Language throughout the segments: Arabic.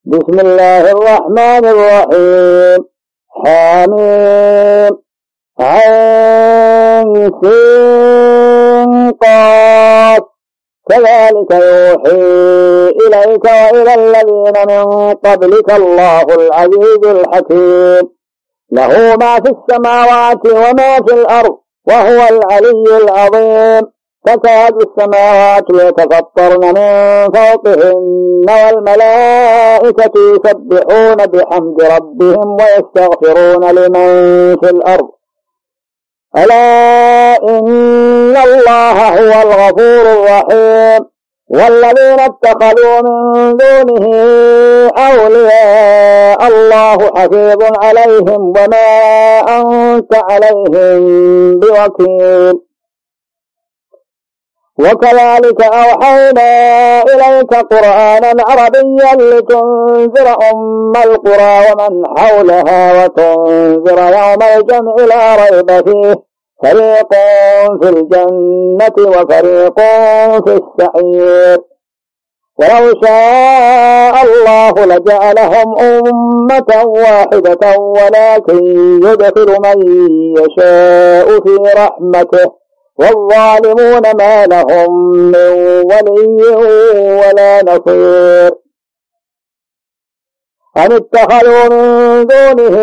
بسم الله الرحمن الرحيم. حميم عين سين قاف. كذلك يوحي إليك وإلى الذين من قبلك الله العزيز الحكيم، له ما في السماوات وما في الأرض وهو العلي العظيم. تكاد السماوات يتفطرن من فوقهن والملائكة يسبحون بحمد ربهم ويستغفرون لمن في الأرض، ألا إن الله هو الغفور الرحيم. والذين اتخذوا من دونه أولياء الله حفيظ عليهم وما أنت عليهم بوكيل. وكذلك أوحينا إليك قرآنا عربيا لتنذر أم القرى ومن حولها وتنذر يوم الجمع لا ريب فيه، فريق في الجنة وفريق في السعير. ولو شاء الله لجعلهم أمة واحدة ولكن يدخل من يشاء في رحمته، والظالمون ما لهم من ولي ولا نصير. أم اتخذوا من دونه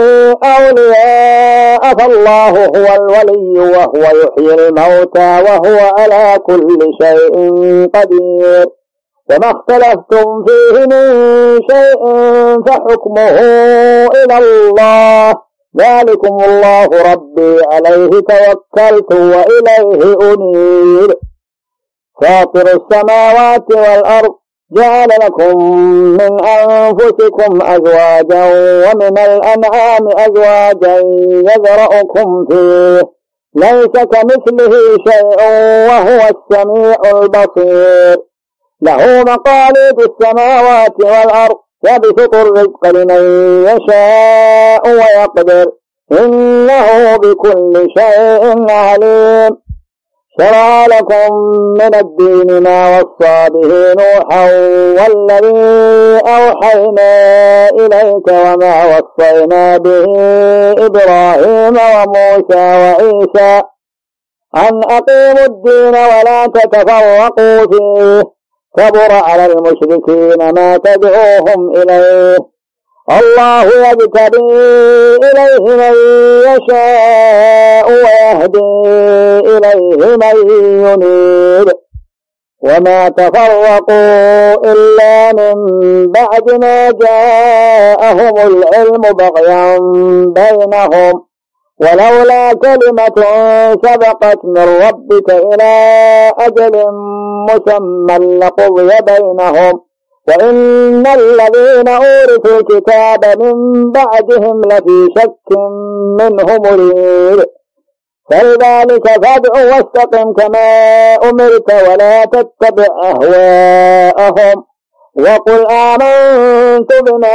أولياء فالله هو الولي وهو يحيي الموتى وهو على كل شيء قدير. وما اختلفتم فيه من شيء فحكمه إلى الله، ذلكم الله ربي عليه توكلت وإليه أنيب. فاطر السماوات والأرض جعل لكم من أنفسكم أزواجا ومن الأنعام أزواجا يذرأكم فيه، ليس كمثله شيء وهو السميع البصير. له مقاليد السماوات والأرض يبسط الرزق لمن يشاء ويقدر، إنه بكل شيء عليم. شرع لكم من الدين ما وصى به نوحا والذي أوحينا إليك وما وصينا به إبراهيم وموسى وعيسى أن أقيموا الدين ولا تتفرقوا فيه، كبر على المشركين ما تدعوهم إليه. الله يجتبي إليه من يشاء ويهدي إليه من ينيب. وما تفرقوا إلا من بعد ما جاءهم العلم بغيا بينهم، ولولا كلمة سبقت من ربك إلى أجل مسمى لقضي بينهم، وإن الذين أورثوا الكتاب من بعدهم لفي شك منه مريب. فلذلك فادع واستقم كما أمرت ولا تتبع أهواءهم، وقل آمنت بما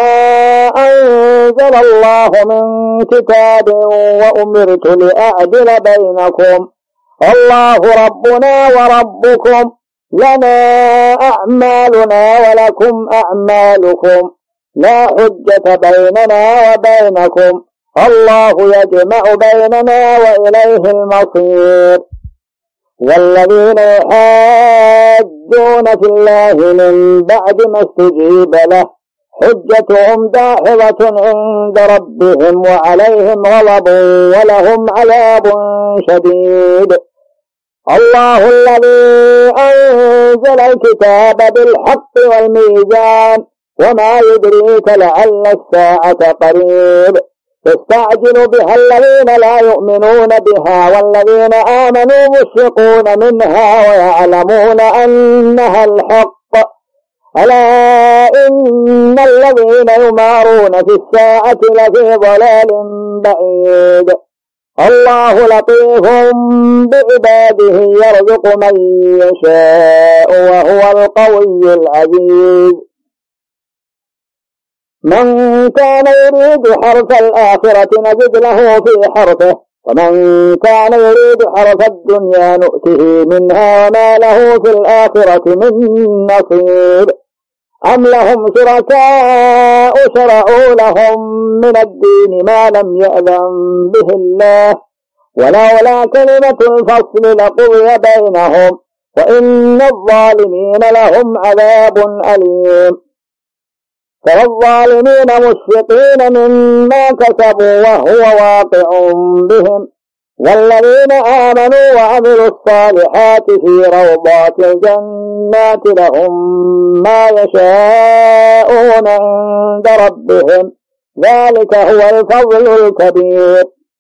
أنزل الله من كتاب وأمرت لأعدل بينكم، الله ربنا وربكم، لنا أعمالنا ولكم أعمالكم، لا حجة بيننا وبينكم، الله يجمع بيننا وإليه المصير. والذين يحاجون في الله من بعد ما استجيب له حجتهم داحضة عند ربهم وعليهم غضب ولهم عذاب شديد. الله الذي أنزل الكتاب بالحق والميزان، وما يدريك لعل الساعة قريب. يستعجل بها الذين لا يؤمنون بها والذين آمنوا مشفقون منها ويعلمون أنها الحق، ألا إن الذين يمارون في الساعة لفي ضلال بعيد. الله لطيف بعباده يرزق من يشاء وهو القوي العزيز. من كان يريد حرث الآخرة نزد له في حرثه، ومن كان يريد حرث الدنيا نؤته منها وما له في الآخرة من نصيب. أم لهم شركاء شرعوا لهم من الدين ما لم يأذن به الله ولولا كلمة الفصل لقضي بينهم وإن الظالمين لهم عذاب أليم. ترى الظالمين مشفقين مما كسبوا وهو واقع بهم والذين آمنوا وعملوا الصالحات في روضات الجنات لهم ما يشاءون عند ربهم ذلك هو الفضل الكبير.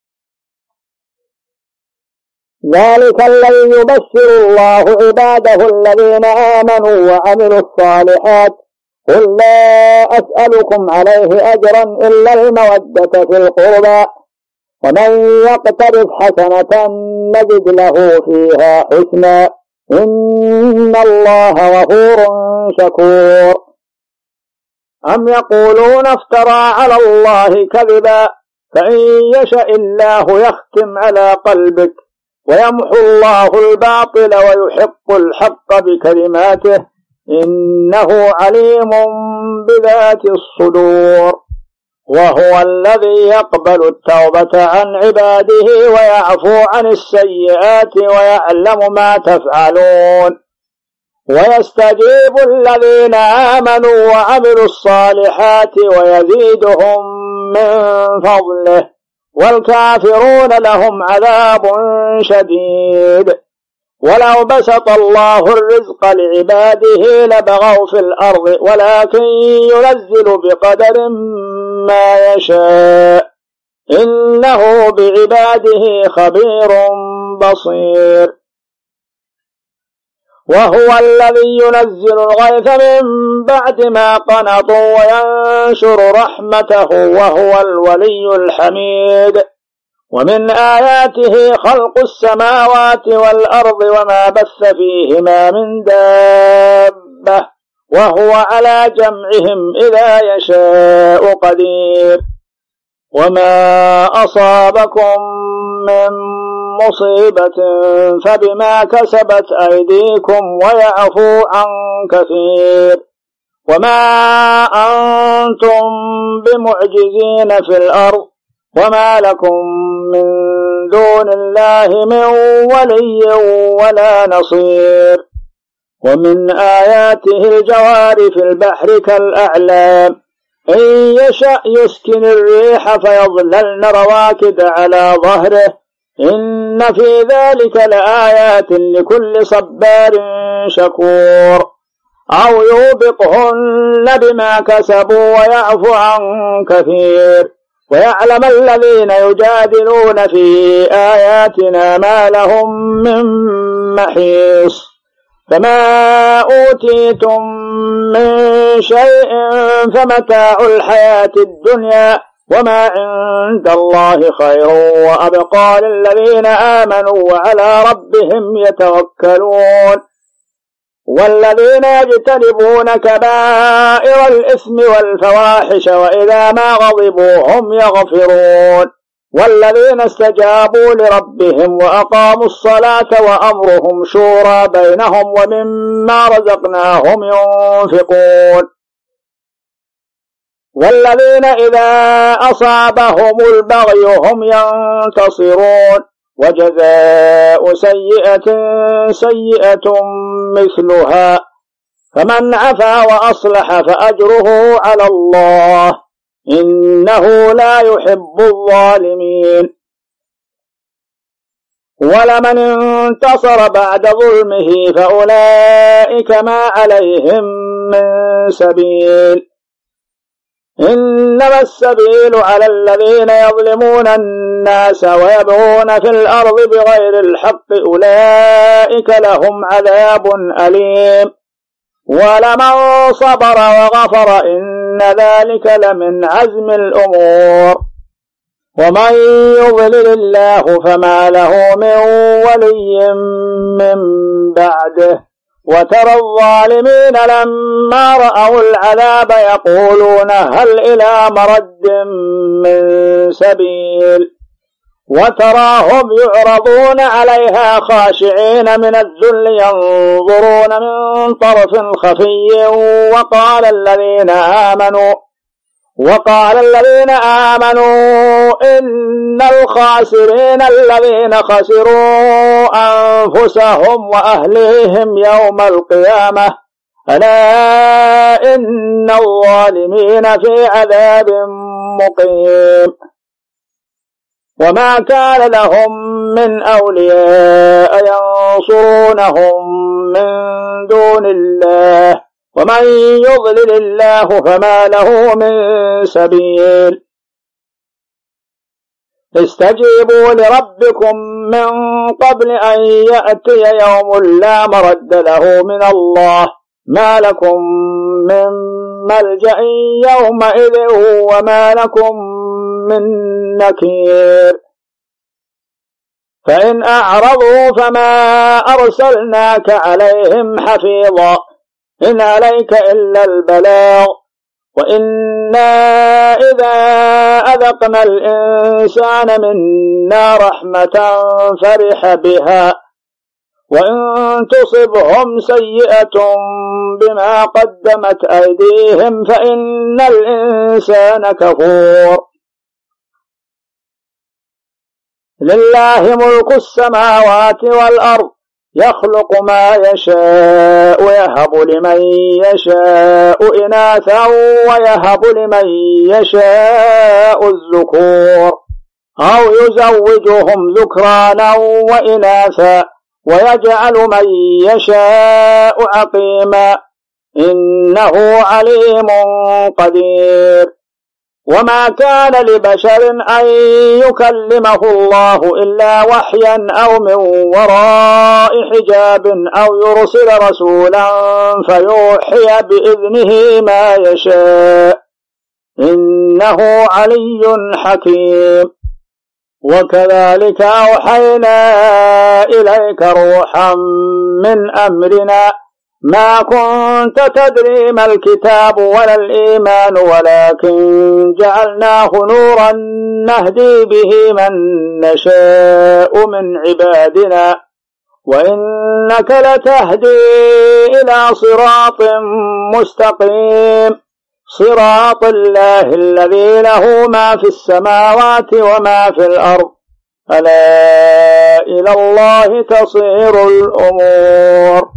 ذلك الذي يبشر الله عباده الذين آمنوا وعملوا الصالحات قل لا أسألكم عليه أجرا إلا المودة في القربى ومن يقترف حسنة نجد له فيها حسنا إن الله غفور شكور. أم يقولون افترى على الله كذبا فإن يشاء الله يختم على قلبك ويمحو الله الباطل ويحق الحق بكلماته إنه عليم بذات الصدور. وهو الذي يقبل التوبة عن عباده ويعفو عن السيئات ويعلم ما تفعلون ويستجيب الذين آمنوا وعملوا الصالحات ويزيدهم من فضله والكافرون لهم عذاب شديد. ولو بسط الله الرزق لعباده لبغوا في الأرض ولكن ينزل بقدر ما يشاء إنه بعباده خبير بصير. وهو الذي ينزل الغيث من بعد ما قنطوا وينشر رحمته وهو الولي الحميد. ومن آياته خلق السماوات والأرض وما بث فيهما من دابة وهو على جمعهم إذا يشاء قدير. وما أصابكم من مصيبة فبما كسبت أيديكم ويعفو عن كثير وما أنتم بمعجزين في الأرض وما لكم من دون الله من ولي ولا نصير. ومن آياته الجوار في البحر كالأعلام إن يشأ يسكن الريح فيظللن رواكد على ظهره إن في ذلك لآيات لكل صبار شكور. أو يوبقهن بما كسبوا ويعفو عن كثير ويعلم الذين يجادلون في آياتنا ما لهم من محيص. فما أوتيتم من شيء فمتاع الحياة الدنيا وما عند الله خير وأبقى للذين آمنوا وعلى ربهم يتوكلون. والذين يجتنبون كبائر الإثم والفواحش وإذا ما غضبوا هم يغفرون. والذين استجابوا لربهم وأقاموا الصلاة وأمرهم شورى بينهم ومما رزقناهم ينفقون. والذين إذا أصابهم البغي هم ينتصرون وجزاء سيئة سيئة مثلها فمن عفا وأصلح فأجره على الله إنه لا يحب الظالمين. ولمن انتصر بعد ظلمه فأولئك ما عليهم من سبيل إنما السبيل على الذين يظلمون الناس ويبغون في الأرض بغير الحق أولئك لهم عذاب أليم. ولمن صبر وغفر إن ذلك لمن عزم الأمور. ومن يضلل الله فما له من ولي من بعده. وترى الظالمين لما رأوا العذاب يقولون هل إلى مرد من سبيل وتراهم يعرضون عليها خاشعين من الذل ينظرون من طرف خفي وقال الذين آمنوا إن الخاسرين الذين خسروا أنفسهم وأهليهم يوم القيامة ألا إن الظالمين في عذاب مقيم. وما كان لهم من أولياء ينصرونهم من دون الله ومن يضلل الله فما له من سبيل. استجيبوا لربكم من قبل أن يأتي يوم لا مرد له من الله ما لكم من ملجأ يومئذ وما لكم من نكير. فإن أعرضوا فما أرسلناك عليهم حفيظا إن عليك إلا البلاغ وإنا إذا أذقنا الإنسان منا رحمة فرح بها وإن تصبهم سيئة بما قدمت أيديهم فإن الإنسان كفور. لله ملك السماوات والأرض يخلق ما يشاء ويهب لمن يشاء إناثا ويهب لمن يشاء الذكور أو يزوجهم ذكرانا وإناثا ويجعل من يشاء عقيما إنه عليم قدير. وما كان لبشر أن يكلمه الله إلا وحيا أو من وراء حجاب أو يرسل رسولا فيوحي بإذنه ما يشاء إنه علي حكيم. وكذلك أوحينا إليك روحا من أمرنا ما كنت تدري ما الكتاب ولا الإيمان ولكن جعلناه نورا نهدي به من نشاء من عبادنا وإنك لتهدي إلى صراط مستقيم صراط الله الذي له ما في السماوات وما في الأرض ألا إلى الله تصير الأمور.